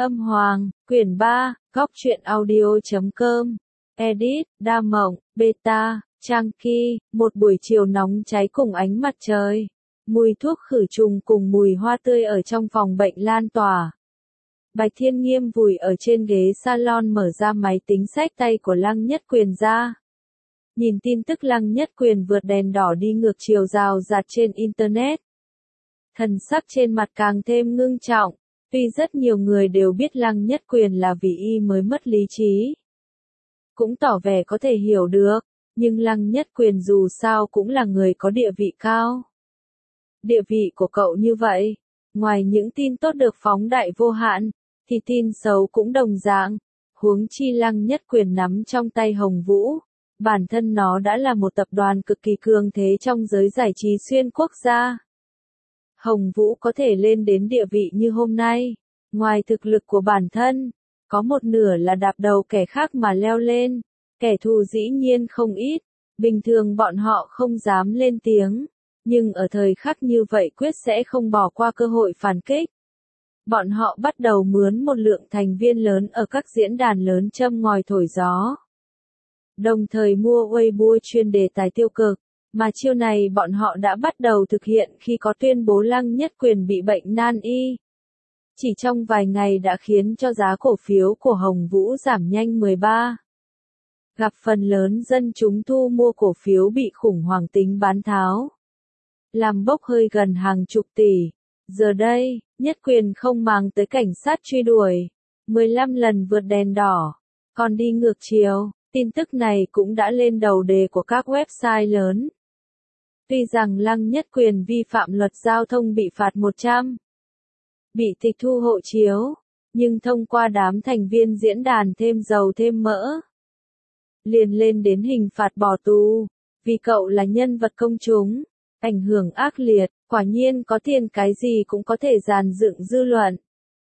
Âm Hoàng, quyển 3, góc truyện audio.com. Edit, Đa Mộng, Beta, Trang Ki, một buổi chiều nóng cháy cùng ánh mặt trời. Mùi thuốc khử trùng cùng mùi hoa tươi ở trong phòng bệnh lan tỏa. Bạch Thiên Nghiêm vùi ở trên ghế salon mở ra máy tính xách tay của Lăng Nhất Quyền ra. Nhìn tin tức Lăng Nhất Quyền vượt đèn đỏ đi ngược chiều rào rạt trên Internet. Thần sắc trên mặt càng thêm ngưng trọng. Tuy rất nhiều người đều biết Lăng Nhất Quyền là vì y mới mất lý trí. Cũng tỏ vẻ có thể hiểu được, nhưng Lăng Nhất Quyền dù sao cũng là người có địa vị cao. Địa vị của cậu như vậy, ngoài những tin tốt được phóng đại vô hạn, thì tin xấu cũng đồng dạng. Huống chi Lăng Nhất Quyền nắm trong tay Hồng Vũ, bản thân nó đã là một tập đoàn cực kỳ cường thế trong giới giải trí xuyên quốc gia. Hồng Vũ có thể lên đến địa vị như hôm nay, ngoài thực lực của bản thân, có một nửa là đạp đầu kẻ khác mà leo lên, kẻ thù dĩ nhiên không ít, bình thường bọn họ không dám lên tiếng, nhưng ở thời khắc như vậy quyết sẽ không bỏ qua cơ hội phản kích. Bọn họ bắt đầu mướn một lượng thành viên lớn ở các diễn đàn lớn châm ngòi thổi gió. Đồng thời mua Weibo chuyên đề tài tiêu cực. Mà chiêu này bọn họ đã bắt đầu thực hiện khi có tuyên bố Lăng Nhất Quyền bị bệnh nan y. Chỉ trong vài ngày đã khiến cho giá cổ phiếu của Hồng Vũ giảm nhanh 13. Gặp phần lớn dân chúng thu mua cổ phiếu bị khủng hoảng tính bán tháo. Làm bốc hơi gần hàng chục tỷ. Giờ đây, Nhất Quyền không màng tới cảnh sát truy đuổi. 15 lần vượt đèn đỏ. Còn đi ngược chiều, tin tức này cũng đã lên đầu đề của các website lớn. Tuy rằng Lăng Nhất Quyền vi phạm luật giao thông bị phạt 100, bị tịch thu hộ chiếu, nhưng thông qua đám thành viên diễn đàn thêm dầu thêm mỡ, liền lên đến hình phạt bỏ tù, vì cậu là nhân vật công chúng, ảnh hưởng ác liệt, quả nhiên có tiền cái gì cũng có thể dàn dựng dư luận.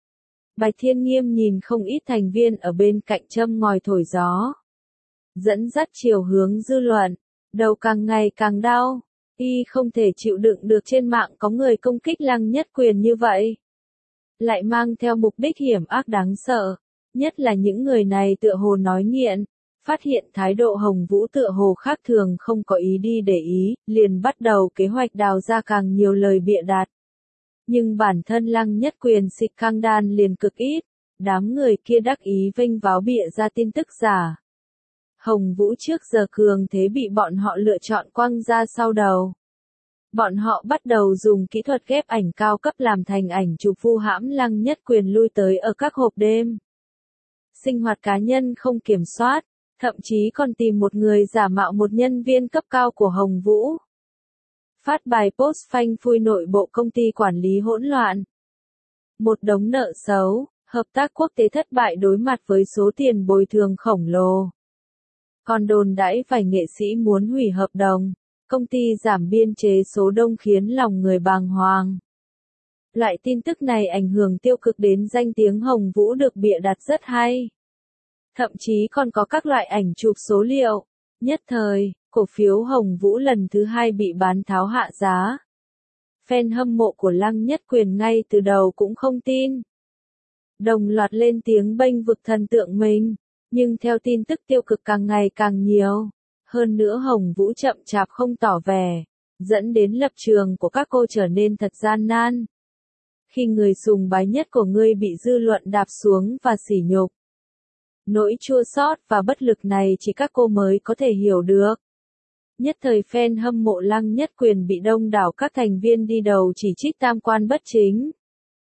Bạch Thiên Nghiêm nhìn không ít thành viên ở bên cạnh châm ngòi thổi gió, dẫn dắt chiều hướng dư luận, đầu càng ngày càng đau. Y không thể chịu đựng được trên mạng có người công kích Lăng Nhất Quyền như vậy. Lại mang theo mục đích hiểm ác đáng sợ. Nhất là những người này tựa hồ nói nghiện. Phát hiện thái độ Hồng Vũ tựa hồ khác thường không có ý đi để ý, liền bắt đầu kế hoạch đào ra càng nhiều lời bịa đặt. Nhưng bản thân Lăng Nhất Quyền xịt căng đan liền cực ít. Đám người kia đắc ý vênh váo bịa ra tin tức giả. Hồng Vũ trước giờ cường thế bị bọn họ lựa chọn quăng ra sau đầu. Bọn họ bắt đầu dùng kỹ thuật ghép ảnh cao cấp làm thành ảnh chụp vu hãm Lăng Nhất Quyền lui tới ở các hộp đêm. Sinh hoạt cá nhân không kiểm soát, thậm chí còn tìm một người giả mạo một nhân viên cấp cao của Hồng Vũ. Phát bài post phanh phui nội bộ công ty quản lý hỗn loạn. Một đống nợ xấu, hợp tác quốc tế thất bại đối mặt với số tiền bồi thường khổng lồ. Còn đồn đãi vài nghệ sĩ muốn hủy hợp đồng, công ty giảm biên chế số đông khiến lòng người bàng hoàng. Loại tin tức này ảnh hưởng tiêu cực đến danh tiếng Hồng Vũ được bịa đặt rất hay. Thậm chí còn có các loại ảnh chụp số liệu. Nhất thời, cổ phiếu Hồng Vũ lần thứ 2 bị bán tháo hạ giá. Fan hâm mộ của Lăng Nhất Quyền ngay từ đầu cũng không tin. Đồng loạt lên tiếng bênh vực thần tượng mình. Nhưng theo tin tức tiêu cực càng ngày càng nhiều, hơn nữa Hồng Vũ chậm chạp không tỏ vẻ, dẫn đến lập trường của các cô trở nên thật gian nan. Khi người sùng bái nhất của ngươi bị dư luận đạp xuống và sỉ nhục, nỗi chua xót và bất lực này chỉ các cô mới có thể hiểu được. Nhất thời fan hâm mộ Lăng Nhất Quyền bị đông đảo các thành viên đi đầu chỉ trích tam quan bất chính.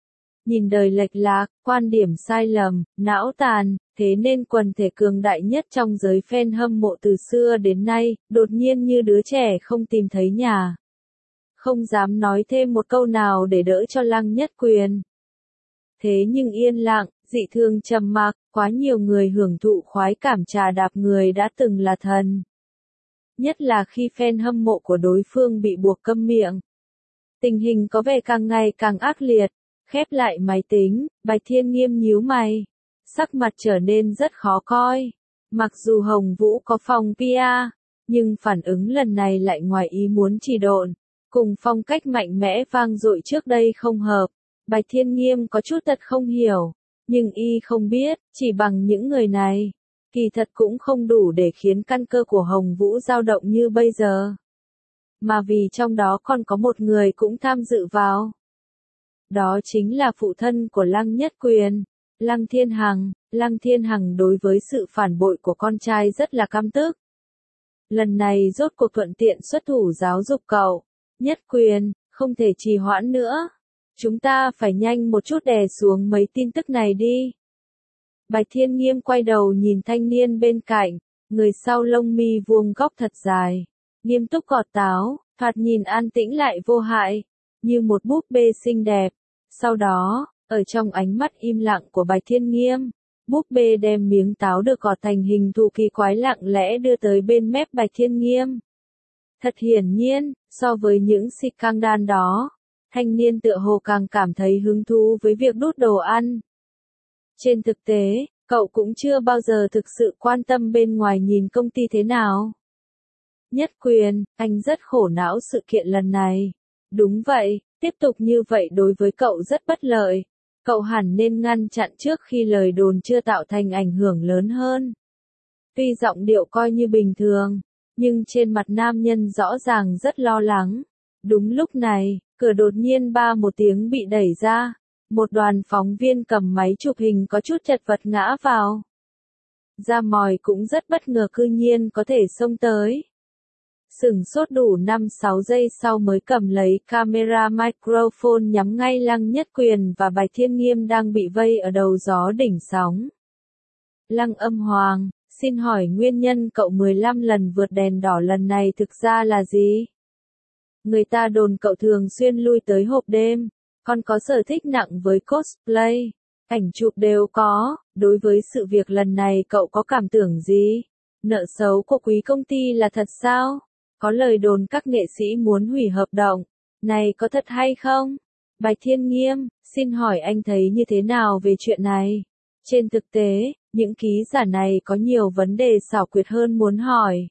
Nhìn đời lệch lạc, quan điểm sai lầm, não tàn, thế nên quần thể cường đại nhất trong giới fan hâm mộ từ xưa đến nay, đột nhiên như đứa trẻ không tìm thấy nhà. Không dám nói thêm một câu nào để đỡ cho Lăng Nhất Quyền. Thế nhưng yên lặng, dị thường trầm mặc, quá nhiều người hưởng thụ khoái cảm trà đạp người đã từng là thần. Nhất là khi fan hâm mộ của đối phương bị buộc câm miệng. Tình hình có vẻ càng ngày càng ác liệt. Khép lại máy tính, Bạch Thiên Nghiêm nhíu mày. Sắc mặt trở nên rất khó coi. Mặc dù Hồng Vũ có phòng PR, nhưng phản ứng lần này lại ngoài ý muốn chỉ độn. Cùng phong cách mạnh mẽ vang dội trước đây không hợp. Bạch Thiên Nghiêm có chút thật không hiểu. Nhưng y không biết, chỉ bằng những người này, kỳ thật cũng không đủ để khiến căn cơ của Hồng Vũ dao động như bây giờ. Mà vì trong đó còn có một người cũng tham dự vào. Đó chính là phụ thân của Lăng Nhất Quyền, Lăng Thiên Hằng. Lăng Thiên Hằng đối với sự phản bội của con trai rất là căm tức. Lần này rốt cuộc thuận tiện xuất thủ giáo dục cậu. Nhất Quyền, không thể trì hoãn nữa. Chúng ta phải nhanh một chút đè xuống mấy tin tức này đi. Bạch Thiên Nghiêm quay đầu nhìn thanh niên bên cạnh, người sau lông mi vuông góc thật dài, nghiêm túc gọt táo, thoạt nhìn an tĩnh lại vô hại, như một búp bê xinh đẹp. Sau đó, ở trong ánh mắt im lặng của Bạch Thiên Nghiêm, búp bê đem miếng táo được gọt thành hình thù kỳ quái lặng lẽ đưa tới bên mép Bạch Thiên Nghiêm. Thật hiển nhiên, so với những xịt căng đan đó, thanh niên tựa hồ càng cảm thấy hứng thú với việc đút đồ ăn. Trên thực tế, cậu cũng chưa bao giờ thực sự quan tâm bên ngoài nhìn công ty thế nào. Nhất Quyền, anh rất khổ não sự kiện lần này. Đúng vậy, tiếp tục như vậy đối với cậu rất bất lợi. Cậu hẳn nên ngăn chặn trước khi lời đồn chưa tạo thành ảnh hưởng lớn hơn. Tuy giọng điệu coi như bình thường, nhưng trên mặt nam nhân rõ ràng rất lo lắng. Đúng lúc này, cửa đột nhiên ba một tiếng bị đẩy ra. Một đoàn phóng viên cầm máy chụp hình có chút chật vật ngã vào. Gia Mòi cũng rất bất ngờ cư nhiên có thể xông tới. Sửng sốt đủ 5-6 giây sau mới cầm lấy camera microphone nhắm ngay Lăng Nhất Quyền và Bạch Thiên Nghiêm đang bị vây ở đầu gió đỉnh sóng. Lăng Âm Hoàng, xin hỏi nguyên nhân cậu 15 lần vượt đèn đỏ lần này thực ra là gì? Người ta đồn cậu thường xuyên lui tới hộp đêm, còn có sở thích nặng với cosplay, ảnh chụp đều có, đối với sự việc lần này cậu có cảm tưởng gì? Nợ xấu của quý công ty là thật sao? Có lời đồn các nghệ sĩ muốn hủy hợp đồng, này có thật hay không? Bạch Thiên Nghiêm, xin hỏi anh thấy như thế nào về chuyện này? Trên thực tế, những ký giả này có nhiều vấn đề xảo quyệt hơn muốn hỏi.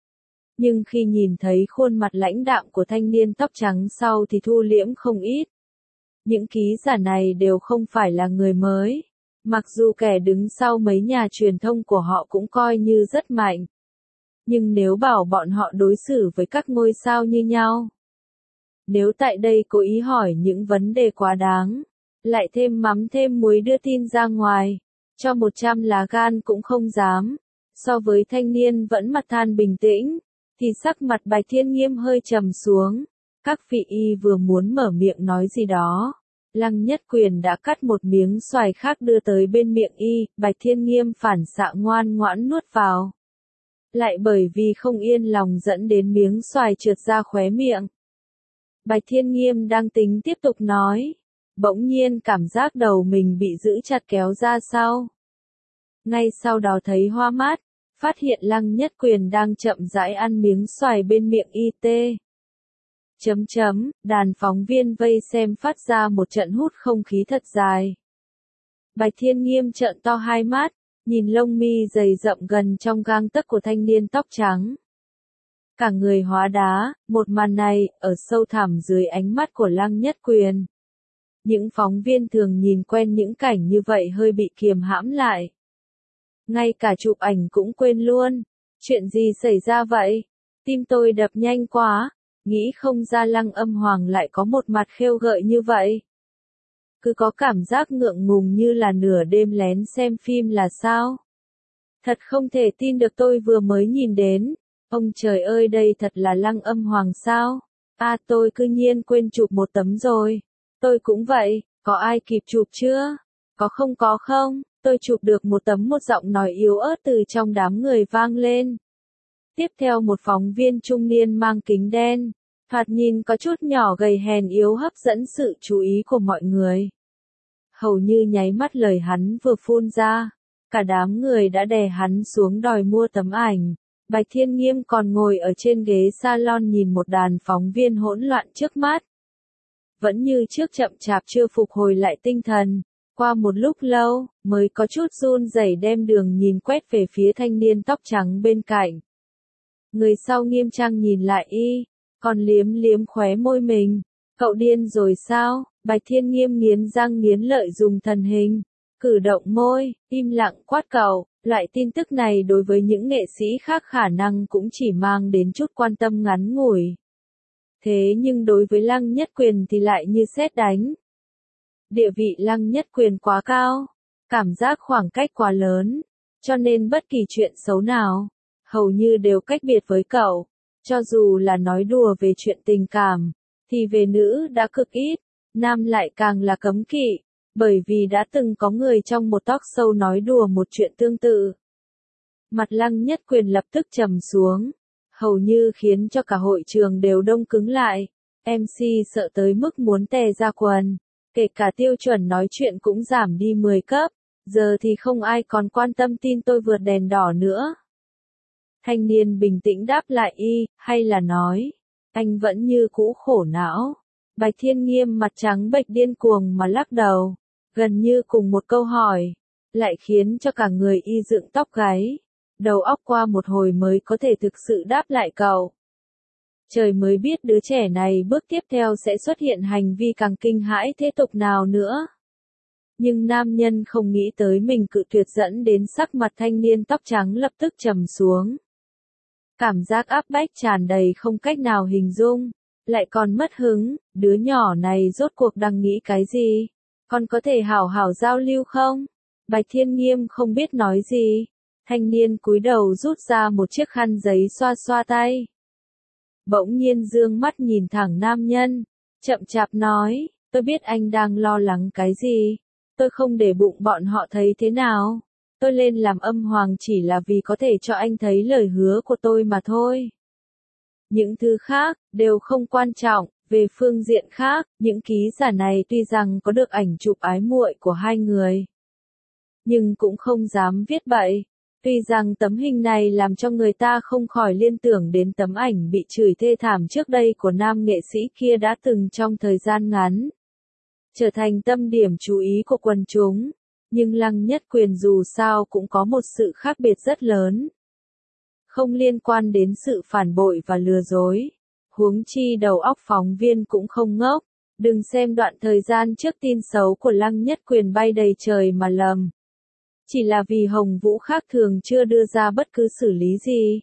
Nhưng khi nhìn thấy khuôn mặt lãnh đạm của thanh niên tóc trắng sau thì thu liễm không ít. Những ký giả này đều không phải là người mới. Mặc dù kẻ đứng sau mấy nhà truyền thông của họ cũng coi như rất mạnh. Nhưng nếu bảo bọn họ đối xử với các ngôi sao như nhau. Nếu tại đây cố ý hỏi những vấn đề quá đáng, lại thêm mắm thêm muối đưa tin ra ngoài, cho 100 lá gan cũng không dám. So với thanh niên vẫn mặt than bình tĩnh, thì sắc mặt Bạch Thiên Nghiêm hơi trầm xuống. Các vị y vừa muốn mở miệng nói gì đó. Lăng Nhất Quyền đã cắt một miếng xoài khác đưa tới bên miệng y, Bạch Thiên Nghiêm phản xạ ngoan ngoãn nuốt vào. Lại bởi vì không yên lòng dẫn đến miếng xoài trượt ra khóe miệng. Bạch Thiên Nghiêm đang tính tiếp tục nói, bỗng nhiên cảm giác đầu mình bị giữ chặt kéo ra sau. Ngay sau đó thấy hoa mắt, phát hiện Lăng Nhất Quyền đang chậm rãi ăn miếng xoài bên miệng y. Đàn phóng viên vây xem phát ra một trận hút không khí thật dài. Bạch Thiên Nghiêm trợn to hai mắt, nhìn lông mi dày rậm gần trong gang tấc của thanh niên tóc trắng. Cả người hóa đá, một màn này, ở sâu thẳm dưới ánh mắt của Lăng Nhất Quyền. Những phóng viên thường nhìn quen những cảnh như vậy hơi bị kiềm hãm lại. Ngay cả chụp ảnh cũng quên luôn. Chuyện gì xảy ra vậy? Tim tôi đập nhanh quá. Nghĩ không ra Lăng Âm Hoàng lại có một mặt khêu gợi như vậy. Cứ có cảm giác ngượng ngùng như là nửa đêm lén xem phim là sao? Thật không thể tin được tôi vừa mới nhìn đến. Ông trời ơi đây thật là Lăng Âm Hoàng sao? À tôi cư nhiên quên chụp một tấm rồi. Tôi cũng vậy, có ai kịp chụp chưa? Có không? Tôi chụp được một tấm một giọng nói yếu ớt từ trong đám người vang lên. Tiếp theo một phóng viên trung niên mang kính đen, thoạt nhìn có chút nhỏ gầy hèn yếu hấp dẫn sự chú ý của mọi người. Hầu như nháy mắt lời hắn vừa phun ra, cả đám người đã đè hắn xuống đòi mua tấm ảnh. Bạch Thiên Nghiêm còn ngồi ở trên ghế salon nhìn một đàn phóng viên hỗn loạn trước mắt. Vẫn như trước chậm chạp chưa phục hồi lại tinh thần. Qua một lúc lâu, mới có chút run rẩy đem đường nhìn quét về phía thanh niên tóc trắng bên cạnh. Người sau nghiêm trang nhìn lại y, còn liếm liếm khóe môi mình. Cậu điên rồi sao? Bạch Thiên Nghiêm nghiến răng nghiến lợi dùng thần hình. cử động môi, im lặng quát cậu. Loại tin tức này đối với những nghệ sĩ khác khả năng cũng chỉ mang đến chút quan tâm ngắn ngủi. Thế nhưng đối với Lăng Nhất Quyền thì lại như sét đánh. Địa vị Lăng Nhất Quyền quá cao, cảm giác khoảng cách quá lớn, cho nên bất kỳ chuyện xấu nào, hầu như đều cách biệt với cậu. Cho dù là nói đùa về chuyện tình cảm, thì về nữ đã cực ít, nam lại càng là cấm kỵ, bởi vì đã từng có người trong một talk show nói đùa một chuyện tương tự. Mặt Lăng Nhất Quyền lập tức trầm xuống, hầu như khiến cho cả hội trường đều đông cứng lại. MC sợ tới mức muốn tè ra quần, kể cả tiêu chuẩn nói chuyện cũng giảm đi 10 cấp, giờ thì không ai còn quan tâm tin tôi vượt đèn đỏ nữa. Thanh niên bình tĩnh đáp lại hay là nói, anh vẫn như cũ khổ não. Bạch Thiên Nghiêm mặt trắng bệch điên cuồng mà lắc đầu, gần như cùng một câu hỏi, lại khiến cho cả người dựng tóc gáy, đầu óc qua một hồi mới có thể thực sự đáp lại cậu. Trời mới biết đứa trẻ này bước tiếp theo sẽ xuất hiện hành vi càng kinh hãi thế tục nào nữa. Nhưng nam nhân không nghĩ tới mình cự tuyệt dẫn đến sắc mặt thanh niên tóc trắng lập tức trầm xuống. Cảm giác áp bách tràn đầy không cách nào hình dung, lại còn mất hứng, đứa nhỏ này rốt cuộc đang nghĩ cái gì? Con có thể hảo hảo giao lưu không? Bạch Thiên Nghiêm không biết nói gì. Thanh niên cúi đầu rút ra một chiếc khăn giấy xoa xoa tay. Bỗng nhiên dương mắt nhìn thẳng nam nhân, chậm chạp nói, tôi biết anh đang lo lắng cái gì, tôi không để bụng bọn họ thấy thế nào, tôi lên làm âm hoàng chỉ là vì có thể cho anh thấy lời hứa của tôi mà thôi. Những thứ khác, đều không quan trọng, về phương diện khác, những ký giả này tuy rằng có được ảnh chụp ái muội của hai người, nhưng cũng không dám viết bậy. Tuy rằng tấm hình này làm cho người ta không khỏi liên tưởng đến tấm ảnh bị chửi thê thảm trước đây của nam nghệ sĩ kia đã từng trong thời gian ngắn trở thành tâm điểm chú ý của quần chúng, nhưng Lăng Nhất Quyền dù sao cũng có một sự khác biệt rất lớn. Không liên quan đến sự phản bội và lừa dối, huống chi đầu óc phóng viên cũng không ngốc, đừng xem đoạn thời gian trước tin xấu của Lăng Nhất Quyền bay đầy trời mà lầm. Chỉ là vì Hồng Vũ khác thường chưa đưa ra bất cứ xử lý gì.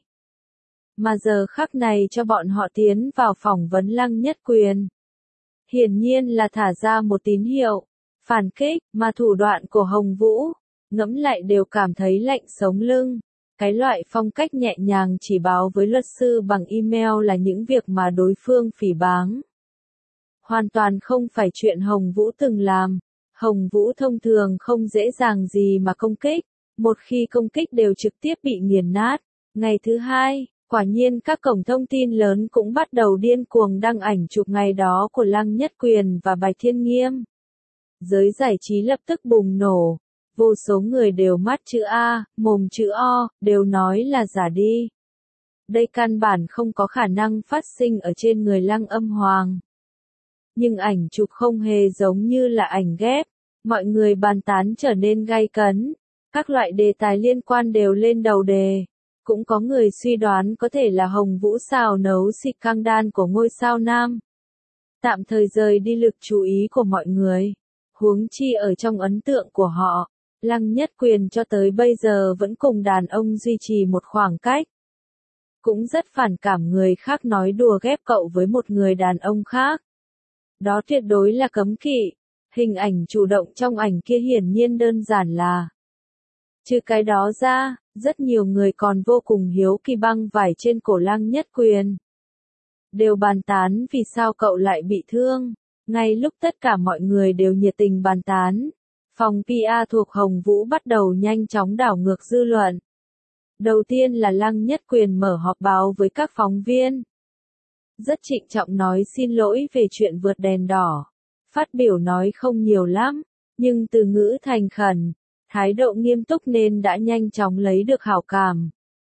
Mà giờ khắc này cho bọn họ tiến vào phỏng vấn Lăng Nhất Quyền. Hiển nhiên là thả ra một tín hiệu, phản kích, mà thủ đoạn của Hồng Vũ, ngẫm lại đều cảm thấy lạnh sống lưng. Cái loại phong cách nhẹ nhàng chỉ báo với luật sư bằng email là những việc mà đối phương phỉ báng. Hoàn toàn không phải chuyện Hồng Vũ từng làm. Hồng Vũ thông thường không dễ dàng gì mà công kích, một khi công kích đều trực tiếp bị nghiền nát. Ngày thứ hai, quả nhiên các cổng thông tin lớn cũng bắt đầu điên cuồng đăng ảnh chụp ngày đó của Lăng Nhất Quyền và Bạch Thiên Nghiêm. Giới giải trí lập tức bùng nổ, vô số người đều mắt chữ A, mồm chữ O, đều nói là giả đi. Đây căn bản không có khả năng phát sinh ở trên người Lăng Âm Hoàng. Nhưng ảnh chụp không hề giống như là ảnh ghép, mọi người bàn tán trở nên gay cấn, các loại đề tài liên quan đều lên đầu đề, cũng có người suy đoán có thể là Hồng Vũ xào nấu xịt căng đan của ngôi sao nam. Tạm thời rời đi lực chú ý của mọi người, huống chi ở trong ấn tượng của họ, Lăng Nhất Quyền cho tới bây giờ vẫn cùng đàn ông duy trì một khoảng cách. Cũng rất phản cảm người khác nói đùa ghép cậu với một người đàn ông khác. Đó tuyệt đối là cấm kỵ. Hình ảnh chủ động trong ảnh kia hiển nhiên đơn giản là. Trừ cái đó ra, rất nhiều người còn vô cùng hiếu kỳ băng vải trên cổ Lăng Nhất Quyền. Đều bàn tán vì sao cậu lại bị thương. Ngay lúc tất cả mọi người đều nhiệt tình bàn tán, phòng PR thuộc Hồng Vũ bắt đầu nhanh chóng đảo ngược dư luận. Đầu tiên là Lăng Nhất Quyền mở họp báo với các phóng viên. Rất trịnh trọng nói xin lỗi về chuyện vượt đèn đỏ. Phát biểu nói không nhiều lắm, nhưng từ ngữ thành khẩn, thái độ nghiêm túc nên đã nhanh chóng lấy được hảo cảm.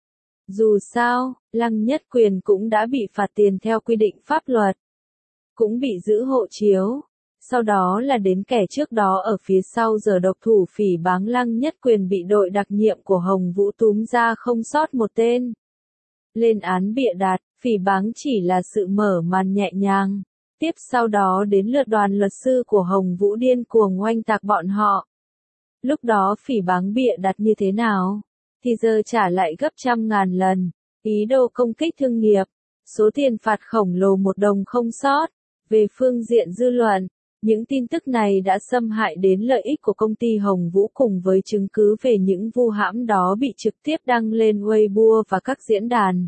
Dù sao, Lăng Nhất Quyền cũng đã bị phạt tiền theo quy định pháp luật, cũng bị giữ hộ chiếu. Sau đó là đến kẻ trước đó ở phía sau giờ độc thủ phỉ báng Lăng Nhất Quyền bị đội đặc nhiệm của Hồng Vũ túm ra không sót một tên. Lên án bịa đặt, phỉ báng chỉ là sự mở màn nhẹ nhàng. Tiếp sau đó đến lượt đoàn luật sư của Hồng Vũ điên cuồng oanh tạc bọn họ. Lúc đó phỉ báng bịa đặt như thế nào? Thì giờ trả lại gấp trăm ngàn lần. Ý đồ công kích thương nghiệp. Số tiền phạt khổng lồ 1 đồng không sót. Về phương diện dư luận, những tin tức này đã xâm hại đến lợi ích của công ty Hồng Vũ cùng với chứng cứ về những vu hãm đó bị trực tiếp đăng lên Weibo và các diễn đàn.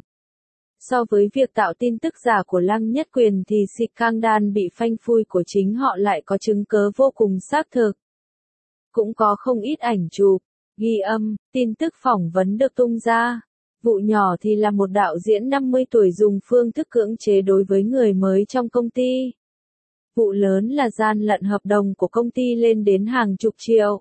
So với việc tạo tin tức giả của Lăng Nhất Quyền thì scandal bị phanh phui của chính họ lại có chứng cớ vô cùng xác thực. Cũng có không ít ảnh chụp, ghi âm, tin tức phỏng vấn được tung ra. Vụ nhỏ thì là một đạo diễn 50 tuổi dùng phương thức cưỡng chế đối với người mới trong công ty. Vụ lớn là gian lận hợp đồng của công ty lên đến hàng chục triệu.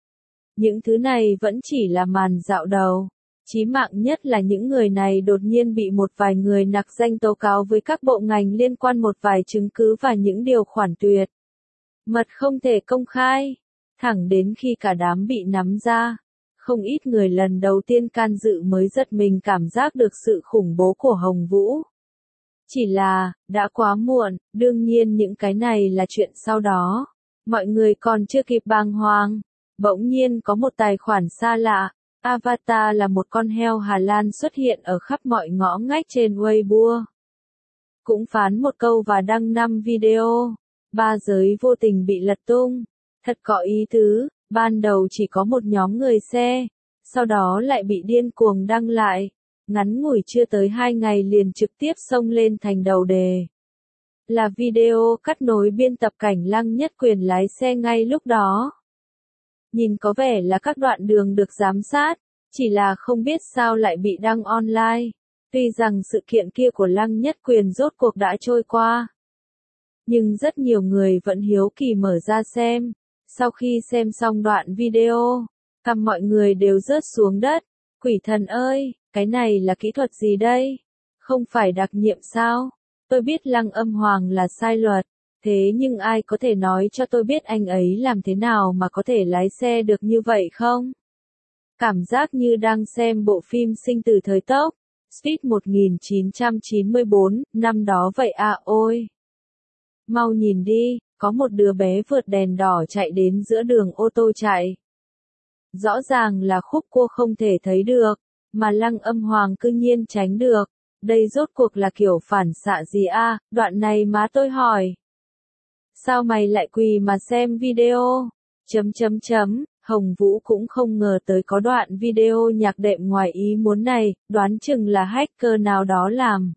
Những thứ này vẫn chỉ là màn dạo đầu. Chí mạng nhất là những người này đột nhiên bị một vài người nặc danh tố cáo với các bộ ngành liên quan một vài chứng cứ và những điều khoản tuyệt mật không thể công khai. Thẳng đến khi cả đám bị nắm ra, không ít người lần đầu tiên can dự mới giật mình cảm giác được sự khủng bố của Hồng Vũ. Chỉ là, đã quá muộn, đương nhiên những cái này là chuyện sau đó. Mọi người còn chưa kịp bàng hoàng. Bỗng nhiên có một tài khoản xa lạ, avatar là một con heo Hà Lan xuất hiện ở khắp mọi ngõ ngách trên Weibo. Cũng phán một câu và đăng 5 video. 3 giới vô tình bị lật tung. Thật có ý tứ, ban đầu chỉ có một nhóm người share, sau đó lại bị điên cuồng đăng lại. Ngắn ngủi chưa tới 2 ngày liền trực tiếp xông lên thành đầu đề. Là video cắt nối biên tập cảnh Lăng Nhất Quyền lái xe ngay lúc đó. Nhìn có vẻ là các đoạn đường được giám sát, chỉ là không biết sao lại bị đăng online. Tuy rằng sự kiện kia của Lăng Nhất Quyền rốt cuộc đã trôi qua, nhưng rất nhiều người vẫn hiếu kỳ mở ra xem. Sau khi xem xong đoạn video, cằm mọi người đều rớt xuống đất. Quỷ thần ơi, cái này là kỹ thuật gì đây? Không phải đặc nhiệm sao? Tôi biết Lăng Âm Hoàng là sai luật, thế nhưng ai có thể nói cho tôi biết anh ấy làm thế nào mà có thể lái xe được như vậy không? Cảm giác như đang xem bộ phim Sinh Tử Thời Tốc, Speed 1994, năm đó vậy à ôi. Mau nhìn đi, có một đứa bé vượt đèn đỏ chạy đến giữa đường ô tô chạy. Rõ ràng là khúc cua không thể thấy được, mà Lăng Âm Hoàng cư nhiên tránh được. Đây rốt cuộc là kiểu phản xạ gì a? Đoạn này má tôi hỏi. Sao mày lại quỳ mà xem video? Hồng Vũ cũng không ngờ tới có đoạn video nhạc đệm ngoài ý muốn này, đoán chừng là hacker nào đó làm.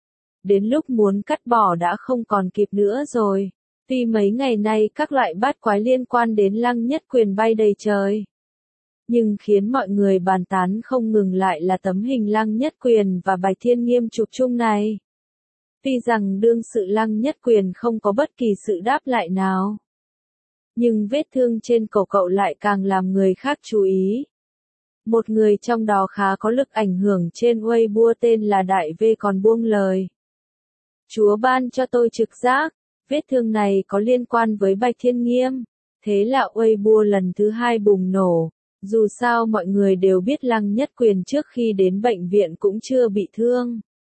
Đến lúc muốn cắt bỏ đã không còn kịp nữa rồi. Tuy mấy ngày nay các loại bát quái liên quan đến Lăng Nhất Quyền bay đầy trời, nhưng khiến mọi người bàn tán không ngừng lại là tấm hình Lăng Nhất Quyền và Bạch Thiên Nghiêm chụp chung này. Tuy rằng đương sự Lăng Nhất Quyền không có bất kỳ sự đáp lại nào, nhưng vết thương trên cổ cậu lại càng làm người khác chú ý. Một người trong đó khá có lực ảnh hưởng trên Weibo tên là Đại V còn buông lời. Chúa ban cho tôi trực giác, vết thương này có liên quan với Bạch Thiên Nghiêm. Thế là Weibo lần thứ 2 bùng nổ. Dù sao mọi người đều biết Lăng Nhất Quyền trước khi đến bệnh viện cũng chưa bị thương.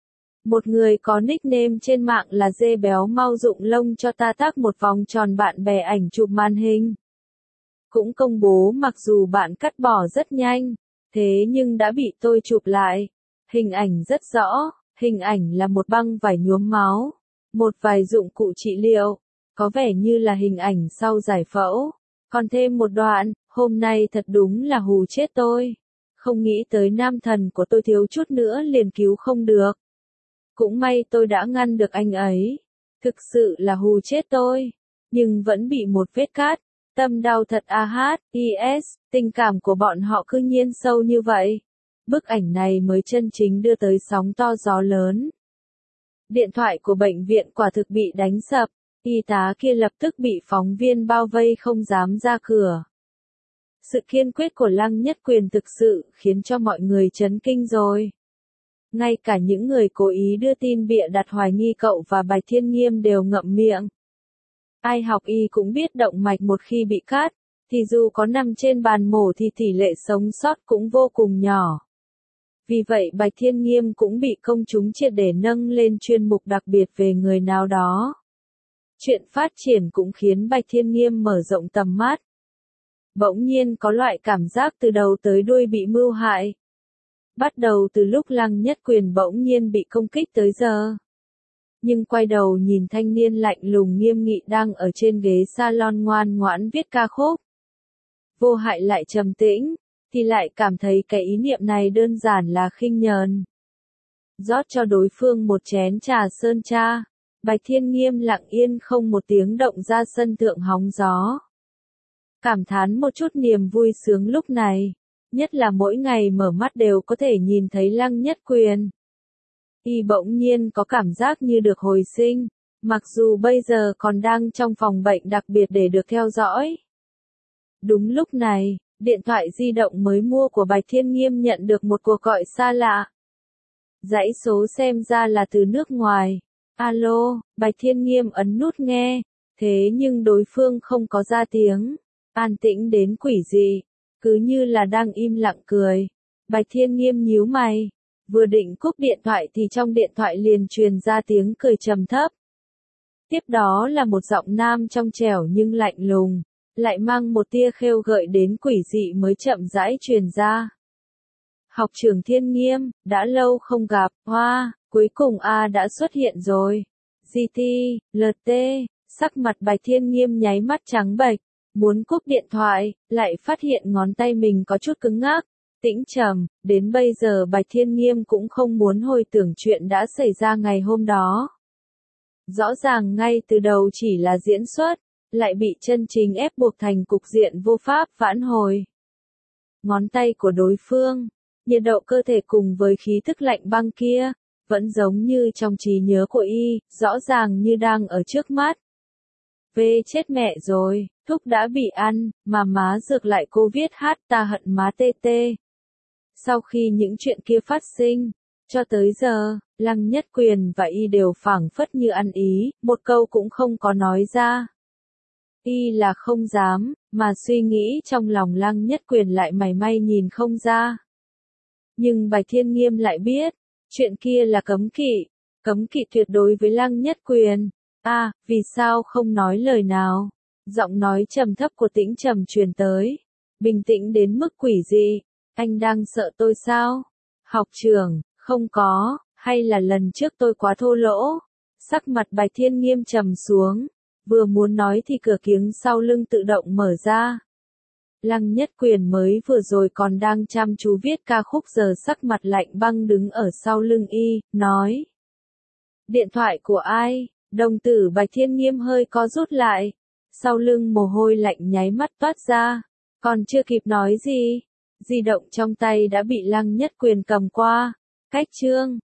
Một người có nickname trên mạng là dê béo mau rụng lông cho ta tác một vòng tròn bạn bè ảnh chụp màn hình. Cũng công bố mặc dù bạn cắt bỏ rất nhanh, thế nhưng đã bị tôi chụp lại. Hình ảnh rất rõ, hình ảnh là một băng vải nhuốm máu, một vài dụng cụ trị liệu, có vẻ như là hình ảnh sau giải phẫu. Còn thêm một đoạn, hôm nay thật đúng là hù chết tôi. Không nghĩ tới nam thần của tôi thiếu chút nữa liền cứu không được. Cũng may tôi đã ngăn được anh ấy. Thực sự là hù chết tôi. Nhưng vẫn bị một vết cắt. Tâm đau thật is, tình cảm của bọn họ cư nhiên sâu như vậy. Bức ảnh này mới chân chính đưa tới sóng to gió lớn. Điện thoại của bệnh viện quả thực bị đánh sập. Y tá kia lập tức bị phóng viên bao vây không dám ra cửa. Sự kiên quyết của Lăng Nhất Quyền thực sự khiến cho mọi người chấn kinh rồi. Ngay cả những người cố ý đưa tin bịa đặt hoài nghi cậu và Bạch Thiên Nghiêm đều ngậm miệng. Ai học y cũng biết động mạch một khi bị cắt, thì dù có nằm trên bàn mổ thì tỷ lệ sống sót cũng vô cùng nhỏ. Vì vậy Bạch Thiên Nghiêm cũng bị công chúng triệt để nâng lên chuyên mục đặc biệt về người nào đó. Chuyện phát triển cũng khiến Bạch Thiên Nghiêm mở rộng tầm mắt. Bỗng nhiên có loại cảm giác từ đầu tới đuôi bị mưu hại. Bắt đầu từ lúc Lăng Nhất Quyền bỗng nhiên bị công kích tới giờ. Nhưng quay đầu nhìn thanh niên lạnh lùng nghiêm nghị đang ở trên ghế salon ngoan ngoãn viết ca khúc. Vô Hại lại trầm tĩnh, thì lại cảm thấy cái ý niệm này đơn giản là khinh nhờn. Rót cho đối phương một chén trà sơn cha, Bạch Thiên Nghiêm lặng yên không một tiếng động ra sân thượng hóng gió. Cảm thán một chút niềm vui sướng lúc này, nhất là mỗi ngày mở mắt đều có thể nhìn thấy Lăng Nhất Quyền. Y bỗng nhiên có cảm giác như được hồi sinh, mặc dù bây giờ còn đang trong phòng bệnh đặc biệt để được theo dõi. Đúng lúc này, điện thoại di động mới mua của Bạch Thiên Nghiêm nhận được một cuộc gọi xa lạ. Dãy số xem ra là từ nước ngoài. Alo, Bạch Thiên Nghiêm ấn nút nghe, thế nhưng đối phương không có ra tiếng, an tĩnh đến quỷ dị, cứ như là đang im lặng cười. Bạch Thiên Nghiêm nhíu mày, vừa định cúp điện thoại thì trong điện thoại liền truyền ra tiếng cười trầm thấp. Tiếp đó là một giọng nam trong trẻo nhưng lạnh lùng, lại mang một tia khêu gợi đến quỷ dị mới chậm rãi truyền ra. Học trưởng Thiên Nghiêm, đã lâu không gặp, hoa, cuối cùng A đã xuất hiện rồi. GT, LT, sắc mặt Bạch Thiên Nghiêm nháy mắt trắng bệch, muốn cúp điện thoại, lại phát hiện ngón tay mình có chút cứng ngắc, tĩnh trầm, đến bây giờ Bạch Thiên Nghiêm cũng không muốn hồi tưởng chuyện đã xảy ra ngày hôm đó. Rõ ràng ngay từ đầu chỉ là diễn xuất, lại bị chân chính ép buộc thành cục diện vô pháp vãn hồi. Ngón tay của đối phương, nhiệt độ cơ thể cùng với khí thức lạnh băng kia, vẫn giống như trong trí nhớ của y, rõ ràng như đang ở trước mắt. Vê chết mẹ rồi, thuốc đã bị ăn, mà má dược lại Covid hát ta hận má tê tê. Sau khi những chuyện kia phát sinh, cho tới giờ, Lăng Nhất Quyền và y đều phảng phất như ăn ý, một câu cũng không có nói ra. Y là không dám, mà suy nghĩ trong lòng Lăng Nhất Quyền lại mảy may nhìn không ra. Nhưng Bạch Thiên Nghiêm lại biết, chuyện kia là cấm kỵ tuyệt đối với Lăng Nhất Quyền. Vì sao không nói lời nào? Giọng nói trầm thấp của Tĩnh Trầm truyền tới, bình tĩnh đến mức quỷ dị. Anh đang sợ tôi sao? Học trưởng, không có, hay là lần trước tôi quá thô lỗ? Sắc mặt Bạch Thiên Nghiêm trầm xuống, vừa muốn nói thì cửa kiếng sau lưng tự động mở ra. Lăng Nhất Quyền mới vừa rồi còn đang chăm chú viết ca khúc giờ sắc mặt lạnh băng đứng ở sau lưng y, nói. Điện thoại của ai? Đồng tử Bạch Thiên Nghiêm hơi co rút lại, sau lưng mồ hôi lạnh nháy mắt toát ra, còn chưa kịp nói gì, di động trong tay đã bị Lăng Nhất Quyền cầm qua. Cách chương